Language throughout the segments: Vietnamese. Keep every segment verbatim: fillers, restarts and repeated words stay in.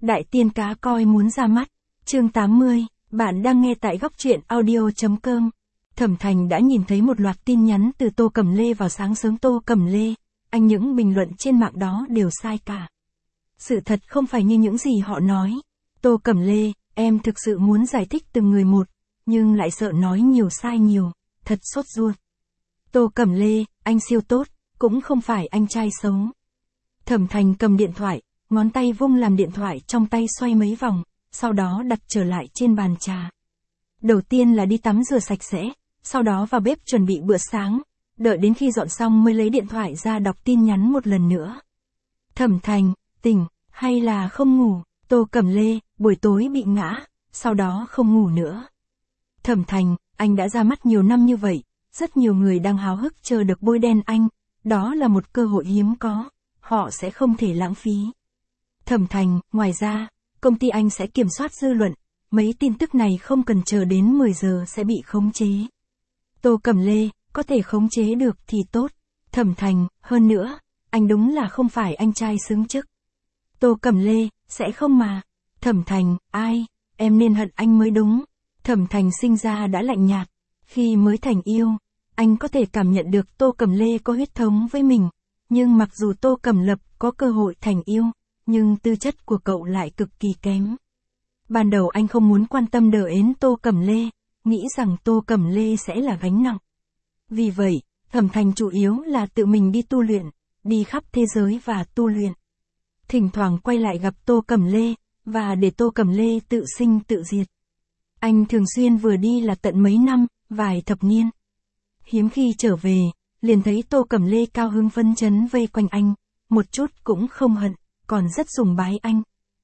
Đại tiên cá coi muốn ra mắt. Chương tám mươi, bạn đang nghe tại góc truyện audio chấm com. Thẩm Thành đã nhìn thấy một loạt tin nhắn từ Tô Cẩm Lê vào sáng sớm. Tô Cẩm Lê, anh những bình luận trên mạng đó đều sai cả. Sự thật không phải như những gì họ nói. Tô Cẩm Lê, em thực sự muốn giải thích từng người một, nhưng lại sợ nói nhiều sai nhiều, thật sốt ruột. Tô Cẩm Lê, anh siêu tốt, cũng không phải anh trai xấu. Thẩm Thành cầm điện thoại, ngón tay vung làm điện thoại trong tay xoay mấy vòng, sau đó đặt trở lại trên bàn trà. Đầu tiên là đi tắm rửa sạch sẽ, sau đó vào bếp chuẩn bị bữa sáng, đợi đến khi dọn xong mới lấy điện thoại ra đọc tin nhắn một lần nữa. Thẩm Thành, tỉnh, hay là không ngủ? Tô Cẩm Lê, buổi tối bị ngã, sau đó không ngủ nữa. Thẩm Thành, anh đã ra mắt nhiều năm như vậy, rất nhiều người đang háo hức chờ được bôi đen anh, đó là một cơ hội hiếm có, họ sẽ không thể lãng phí. Thẩm Thành, ngoài ra, công ty anh sẽ kiểm soát dư luận, mấy tin tức này không cần chờ đến mười giờ sẽ bị khống chế. Tô Cẩm Lê, có thể khống chế được thì tốt. Thẩm Thành, hơn nữa, anh đúng là không phải anh trai xứng chức. Tô Cẩm Lê, sẽ không mà. Thẩm Thành, ai, em nên hận anh mới đúng. Thẩm Thành sinh ra đã lạnh nhạt, khi mới thành yêu, anh có thể cảm nhận được Tô Cẩm Lê có huyết thống với mình, nhưng mặc dù Tô Cẩm Lập có cơ hội thành yêu, nhưng tư chất của cậu lại cực kỳ kém. Ban đầu anh không muốn quan tâm đờ ến Tô Cẩm Lê, nghĩ rằng Tô Cẩm Lê sẽ là gánh nặng. Vì vậy, Thẩm Thành chủ yếu là tự mình đi tu luyện, đi khắp thế giới và tu luyện. Thỉnh thoảng quay lại gặp Tô Cẩm Lê, và để Tô Cẩm Lê tự sinh tự diệt. Anh thường xuyên vừa đi là tận mấy năm, vài thập niên. Hiếm khi trở về, liền thấy Tô Cẩm Lê cao hứng phấn chấn vây quanh anh, một chút cũng không hận, còn rất sùng bái anh.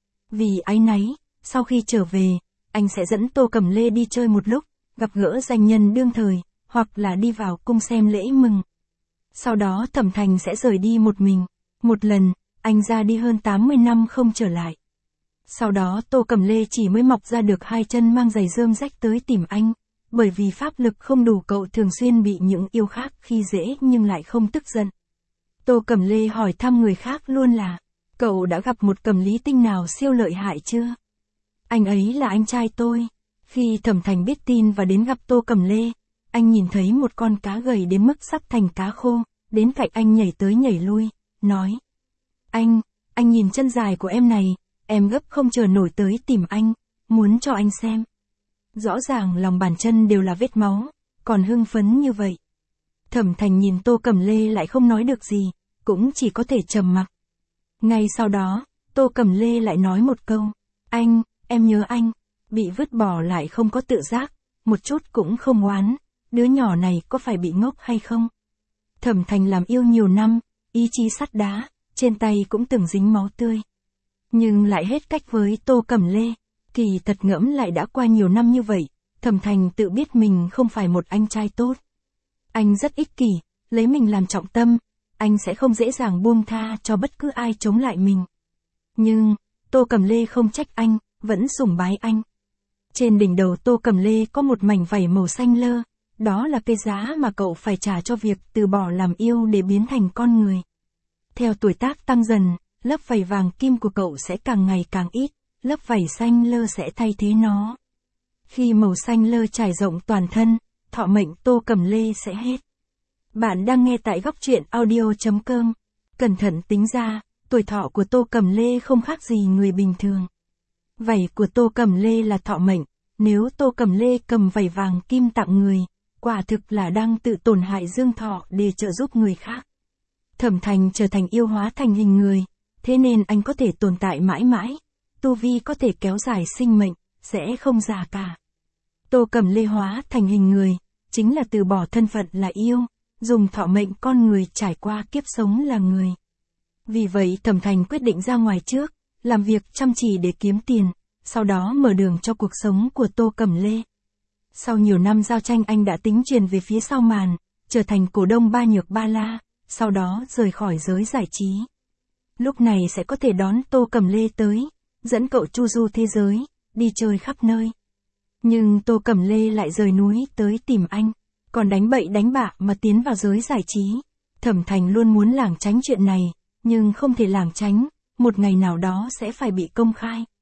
Vì áy náy, sau khi trở về, anh sẽ dẫn Tô Cẩm Lê đi chơi một lúc, gặp gỡ danh nhân đương thời, hoặc là đi vào cung xem lễ mừng. Sau đó Thẩm Thành sẽ rời đi một mình. Một lần, anh ra đi hơn tám mươi năm không trở lại. Sau đó Tô Cẩm Lê chỉ mới mọc ra được hai chân mang giày rơm rách tới tìm anh, bởi vì pháp lực không đủ cậu thường xuyên bị những yêu khác khi dễ nhưng lại không tức giận. Tô Cẩm Lê hỏi thăm người khác luôn là, cậu đã gặp một Cẩm Lý Tinh nào siêu lợi hại chưa? Anh ấy là anh trai tôi. Khi Thẩm Thành biết tin và đến gặp Tô Cẩm Lê, anh nhìn thấy một con cá gầy đến mức sắp thành cá khô, đến cạnh anh nhảy tới nhảy lui, nói. Anh, anh nhìn chân dài của em này, em gấp không chờ nổi tới tìm anh, muốn cho anh xem. Rõ ràng lòng bàn chân đều là vết máu, còn hưng phấn như vậy. Thẩm Thành nhìn Tô Cẩm Lê lại không nói được gì, cũng chỉ có thể trầm mặc. Ngay sau đó, Tô Cẩm Lê lại nói một câu, anh, em nhớ anh, bị vứt bỏ lại không có tự giác, một chút cũng không oán, đứa nhỏ này có phải bị ngốc hay không? Thẩm Thành làm yêu nhiều năm, ý chí sắt đá, trên tay cũng từng dính máu tươi. Nhưng lại hết cách với Tô Cẩm Lê, kỳ thật ngẫm lại đã qua nhiều năm như vậy, Thẩm Thành tự biết mình không phải một anh trai tốt. Anh rất ích kỷ, lấy mình làm trọng tâm, anh sẽ không dễ dàng buông tha cho bất cứ ai chống lại mình. Nhưng, Tô Cẩm Lê không trách anh, vẫn sủng bái anh. Trên đỉnh đầu Tô Cẩm Lê có một mảnh vảy màu xanh lơ, đó là cái giá mà cậu phải trả cho việc từ bỏ làm yêu để biến thành con người. Theo tuổi tác tăng dần, lớp vảy vàng kim của cậu sẽ càng ngày càng ít, lớp vảy xanh lơ sẽ thay thế nó. Khi màu xanh lơ trải rộng toàn thân, thọ mệnh Tô Cẩm Lê sẽ hết. Bạn đang nghe tại góc truyện audio chấm com. Cẩn thận tính ra, tuổi thọ của Tô Cẩm Lê không khác gì người bình thường. Vảy của Tô Cẩm Lê là thọ mệnh, nếu Tô Cẩm Lê cầm vảy vàng kim tặng người, quả thực là đang tự tổn hại dương thọ để trợ giúp người khác. Thẩm Thành trở thành yêu hóa thành hình người, thế nên anh có thể tồn tại mãi mãi, tu vi có thể kéo dài sinh mệnh, sẽ không già cả. Tô Cẩm Lê hóa thành hình người, chính là từ bỏ thân phận là yêu, dùng thọ mệnh con người trải qua kiếp sống là người. Vì vậy Thẩm Thành quyết định ra ngoài trước, làm việc chăm chỉ để kiếm tiền, sau đó mở đường cho cuộc sống của Tô Cẩm Lê. Sau nhiều năm giao tranh anh đã tính truyền về phía sau màn, trở thành cổ đông Ba Nhược Ba La, sau đó rời khỏi giới giải trí. Lúc này sẽ có thể đón Tô Cẩm Lê tới, dẫn cậu chu du thế giới, đi chơi khắp nơi. Nhưng Tô Cẩm Lê lại rời núi tới tìm anh, còn đánh bậy đánh bạ mà tiến vào giới giải trí. Thẩm Thành luôn muốn lảng tránh chuyện này, nhưng không thể lảng tránh, một ngày nào đó sẽ phải bị công khai.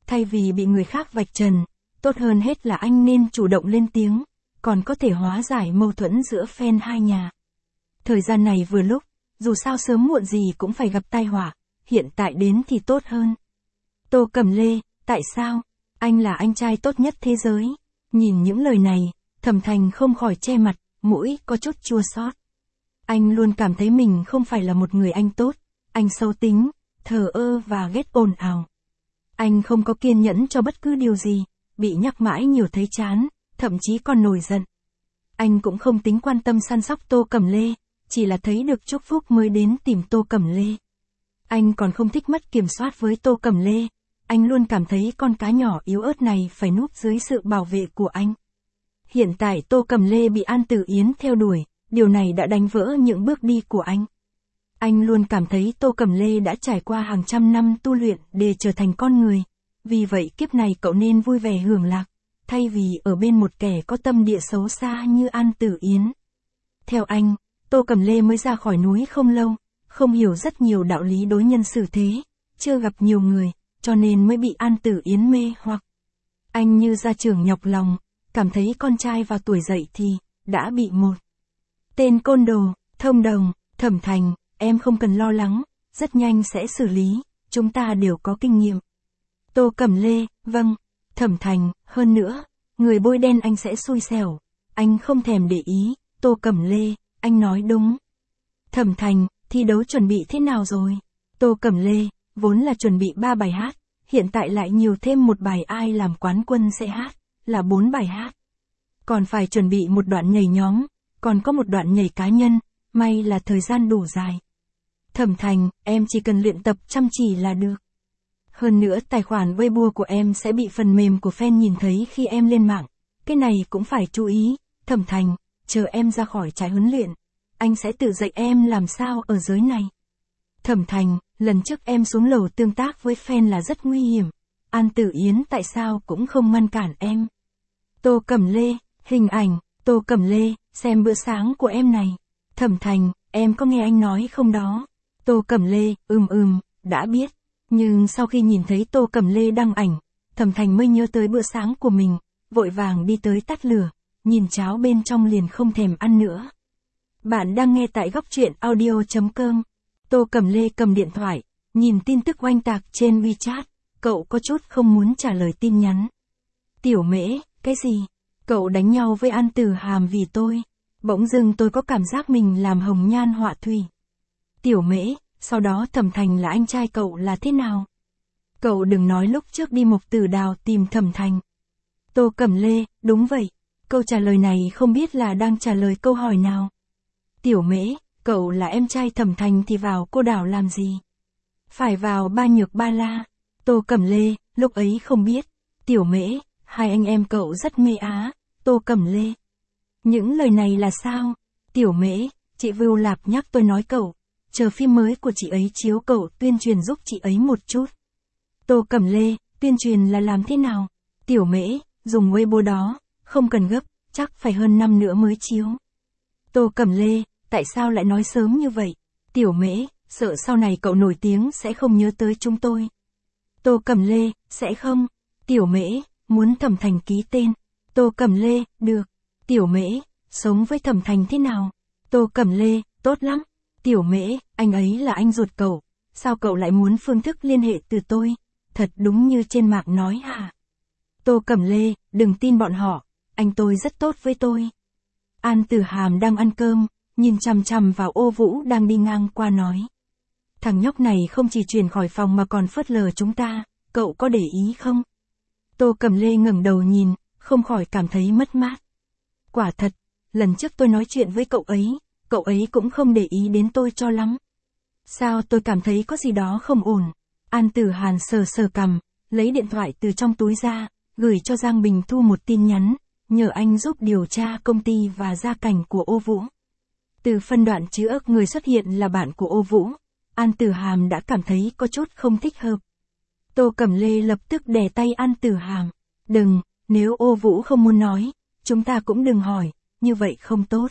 Thay vì bị người khác vạch trần, tốt hơn hết là anh nên chủ động lên tiếng, còn có thể hóa giải mâu thuẫn giữa fan hai nhà. Thời gian này vừa lúc, dù sao sớm muộn gì cũng phải gặp tai họa, hiện tại đến thì tốt hơn. Tô Cẩm Lê, tại sao? Anh là anh trai tốt nhất thế giới. Nhìn những lời này, Thẩm Thành không khỏi che mặt, mũi có chút chua xót. Anh luôn cảm thấy mình không phải là một người anh tốt, anh xấu tính, thờ ơ và ghét ồn ào. Anh không có kiên nhẫn cho bất cứ điều gì, bị nhắc mãi nhiều thấy chán, thậm chí còn nổi giận. Anh cũng không tính quan tâm săn sóc Tô Cẩm Lê, chỉ là thấy được chúc phúc mới đến tìm Tô Cẩm Lê. Anh còn không thích mất kiểm soát với Tô Cẩm Lê, anh luôn cảm thấy con cá nhỏ yếu ớt này phải núp dưới sự bảo vệ của anh. Hiện tại Tô Cẩm Lê bị An Tử Yến theo đuổi, điều này đã đánh vỡ những bước đi của anh. Anh luôn cảm thấy Tô Cẩm Lê đã trải qua hàng trăm năm tu luyện để trở thành con người, vì vậy kiếp này cậu nên vui vẻ hưởng lạc, thay vì ở bên một kẻ có tâm địa xấu xa như An Tử Yến. Theo anh, Tô Cẩm Lê mới ra khỏi núi không lâu, không hiểu rất nhiều đạo lý đối nhân xử thế, chưa gặp nhiều người, cho nên mới bị An Tử Yến mê hoặc. Anh như gia trưởng nhọc lòng, cảm thấy con trai vào tuổi dậy thì, đã bị một tên côn đồ, thông đồng, Thẩm Thành, em không cần lo lắng, rất nhanh sẽ xử lý, chúng ta đều có kinh nghiệm. Tô Cẩm Lê, vâng, Thẩm Thành, hơn nữa, người bôi đen anh sẽ xui xẻo, anh không thèm để ý, Tô Cẩm Lê, anh nói đúng. Thẩm Thành, thi đấu chuẩn bị thế nào rồi? Tô Cẩm Lê, vốn là chuẩn bị ba bài hát, hiện tại lại nhiều thêm một bài ai làm quán quân sẽ hát, là bốn bài hát. Còn phải chuẩn bị một đoạn nhảy nhóm, còn có một đoạn nhảy cá nhân, may là thời gian đủ dài. Thẩm Thành, em chỉ cần luyện tập chăm chỉ là được. Hơn nữa tài khoản Weibo của em sẽ bị phần mềm của fan nhìn thấy khi em lên mạng, cái này cũng phải chú ý. Thẩm Thành, chờ em ra khỏi trại huấn luyện, anh sẽ tự dạy em làm sao ở giới này. Thẩm Thành, lần trước em xuống lầu tương tác với fan là rất nguy hiểm, An Tử Yến tại sao cũng không ngăn cản em. Tô Cẩm Lê, hình ảnh, Tô Cẩm Lê, xem bữa sáng của em này. Thẩm Thành, em có nghe anh nói không đó? Tô Cẩm Lê, ừm ừm, đã biết. Nhưng sau khi nhìn thấy Tô Cẩm Lê đăng ảnh, Thẩm Thành mới nhớ tới bữa sáng của mình, vội vàng đi tới tắt lửa, nhìn cháo bên trong liền không thèm ăn nữa. Bạn đang nghe tại góc truyện audio chấm com. Tô Cẩm Lê cầm điện thoại, nhìn tin tức oanh tạc trên WeChat, cậu có chút không muốn trả lời tin nhắn. Tiểu Mễ, cái gì? Cậu đánh nhau với An Tử Hàm vì tôi. Bỗng dưng tôi có cảm giác mình làm hồng nhan họa thủy. Tiểu Mễ, sau đó Thẩm Thành là anh trai cậu là thế nào? Cậu đừng nói lúc trước đi Mộc Tử Đào tìm Thẩm Thành. Tô Cẩm Lê, đúng vậy. Câu trả lời này không biết là đang trả lời câu hỏi nào. Tiểu Mễ, cậu là em trai Thẩm Thành thì vào Cô Đảo làm gì? Phải vào Ba Nhược Ba La. Tô Cẩm Lê, lúc ấy không biết. Tiểu Mễ, hai anh em cậu rất mê Á. Tô Cẩm Lê. Những lời này là sao? Tiểu Mễ, chị Vưu Lạp nhắc tôi nói cậu. Chờ phim mới của chị ấy chiếu cậu tuyên truyền giúp chị ấy một chút. Tô Cẩm Lê, tuyên truyền là làm thế nào? Tiểu Mễ, dùng Weibo đó, không cần gấp, chắc phải hơn năm nữa mới chiếu. Tô Cẩm Lê, tại sao lại nói sớm như vậy? Tiểu Mễ, sợ sau này cậu nổi tiếng sẽ không nhớ tới chúng tôi. Tô Cẩm Lê, sẽ không. Tiểu Mễ, muốn Thẩm Thành ký tên. Tô Cẩm Lê, được. Tiểu Mễ, sống với Thẩm Thành thế nào? Tô Cẩm Lê, tốt lắm. Tiểu Mễ, anh ấy là anh ruột cậu, sao cậu lại muốn phương thức liên hệ từ tôi? Thật đúng như trên mạng nói hả? Tô Cẩm Lê, đừng tin bọn họ, anh tôi rất tốt với tôi. An Tử Hàm đang ăn cơm, nhìn chằm chằm vào Ô Vũ đang đi ngang qua nói. Thằng nhóc này không chỉ chuyển khỏi phòng mà còn phớt lờ chúng ta, cậu có để ý không? Tô Cẩm Lê ngẩng đầu nhìn, không khỏi cảm thấy mất mát. Quả thật, lần trước tôi nói chuyện với cậu ấy, cậu ấy cũng không để ý đến tôi cho lắm. Sao tôi cảm thấy có gì đó không ổn? An Tử Hàn sờ sờ cằm, lấy điện thoại từ trong túi ra, gửi cho Giang Bình Thu một tin nhắn, nhờ anh giúp điều tra công ty và gia cảnh của Ô Vũ. Từ phân đoạn chữ ức người xuất hiện là bạn của Ô Vũ, An Tử Hàm đã cảm thấy có chút không thích hợp. Tô Cẩm Lê lập tức đè tay An Tử Hàm. Đừng, nếu Ô Vũ không muốn nói, chúng ta cũng đừng hỏi, như vậy không tốt.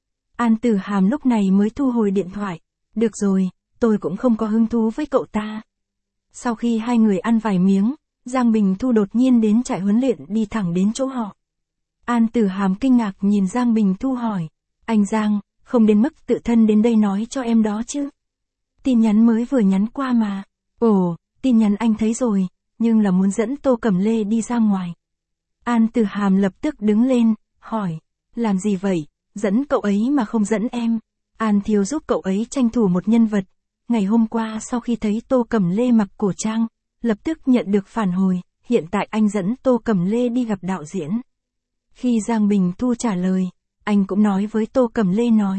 An Tử Hàm lúc này mới thu hồi điện thoại. Được rồi, tôi cũng không có hứng thú với cậu ta. Sau khi hai người ăn vài miếng, Giang Bình Thu đột nhiên đến trại huấn luyện đi thẳng đến chỗ họ. An Tử Hàm kinh ngạc nhìn Giang Bình Thu hỏi, anh Giang, không đến mức tự thân đến đây nói cho em đó chứ? Tin nhắn mới vừa nhắn qua mà. Ồ, tin nhắn anh thấy rồi, nhưng là muốn dẫn Tô Cẩm Lê đi ra ngoài. An Tử Hàm lập tức đứng lên, hỏi, làm gì vậy, dẫn cậu ấy mà không dẫn em. An Thiếu giúp cậu ấy tranh thủ một nhân vật. Ngày hôm qua sau khi thấy Tô Cẩm Lê mặc cổ trang, lập tức nhận được phản hồi, hiện tại anh dẫn Tô Cẩm Lê đi gặp đạo diễn. Khi Giang Bình Thu trả lời, anh cũng nói với Tô Cẩm Lê nói,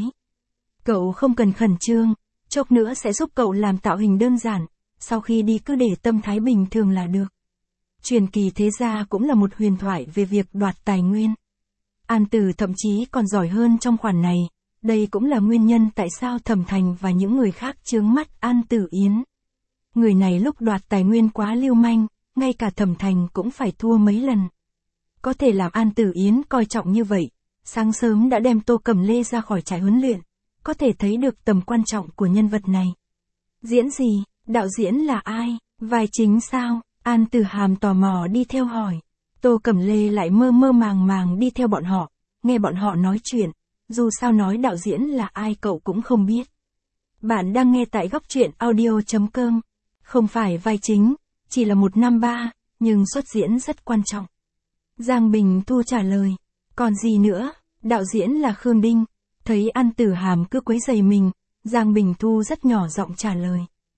cậu không cần khẩn trương, chốc nữa sẽ giúp cậu làm tạo hình đơn giản, sau khi đi cứ để tâm thái bình thường là được. Truyền kỳ thế gia cũng là một huyền thoại về việc đoạt tài nguyên. An Tử thậm chí còn giỏi hơn trong khoản này, đây cũng là nguyên nhân tại sao Thẩm Thành và những người khác chướng mắt An Tử Yến. Người này lúc đoạt tài nguyên quá lưu manh, ngay cả Thẩm Thành cũng phải thua mấy lần. Có thể làm An Tử Yến coi trọng như vậy, sáng sớm đã đem Tô Cẩm Lê ra khỏi trại huấn luyện, có thể thấy được tầm quan trọng của nhân vật này. Diễn gì, đạo diễn là ai, vai chính sao? An Tử Hàm tò mò đi theo hỏi. Tô Cẩm Lê lại mơ mơ màng màng đi theo bọn họ, nghe bọn họ nói chuyện, dù sao nói đạo diễn là ai cậu cũng không biết. Bạn đang nghe tại góc truyện audio chấm com. Không phải vai chính, chỉ là một năm ba, nhưng xuất diễn rất quan trọng. Giang Bình Thu trả lời, còn gì nữa, đạo diễn là Khương Đinh. Thấy An Tử Hàm cứ quấy rầy mình, Giang Bình Thu rất nhỏ giọng trả lời.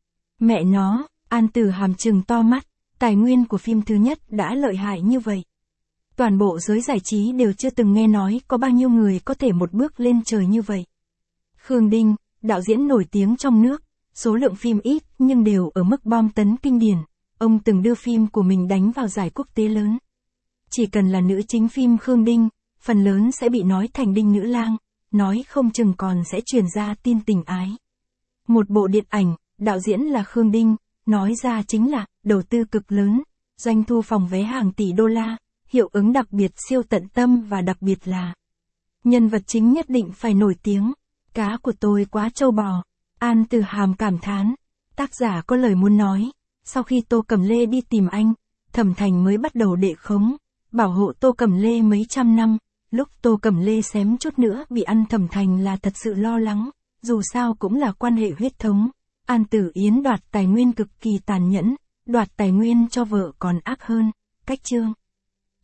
Mẹ nó, An Tử Hàm trừng to mắt, tài nguyên của phim thứ nhất đã lợi hại như vậy. Toàn bộ giới giải trí đều chưa từng nghe nói có bao nhiêu người có thể một bước lên trời như vậy. Khương Đinh, đạo diễn nổi tiếng trong nước, số lượng phim ít nhưng đều ở mức bom tấn kinh điển, ông từng đưa phim của mình đánh vào giải quốc tế lớn. Chỉ cần là nữ chính phim Khương Đinh, phần lớn sẽ bị nói thành Đinh nữ lang, nói không chừng còn sẽ truyền ra tin tình ái. Một bộ điện ảnh, đạo diễn là Khương Đinh, nói ra chính là đầu tư cực lớn, doanh thu phòng vé hàng tỷ đô la, hiệu ứng đặc biệt siêu tận tâm và đặc biệt là nhân vật chính nhất định phải nổi tiếng. Cá của tôi quá trâu bò. An Tử Hàm cảm thán. Tác giả có lời muốn nói. Sau khi Tô Cẩm Lê đi tìm anh, Thẩm Thành mới bắt đầu đệ khống, bảo hộ Tô Cẩm Lê mấy trăm năm. Lúc Tô Cẩm Lê xém chút nữa bị ăn Thẩm Thành là thật sự lo lắng, dù sao cũng là quan hệ huyết thống. An Tử Yến đoạt tài nguyên cực kỳ tàn nhẫn, đoạt tài nguyên cho vợ còn ác hơn. Cách chương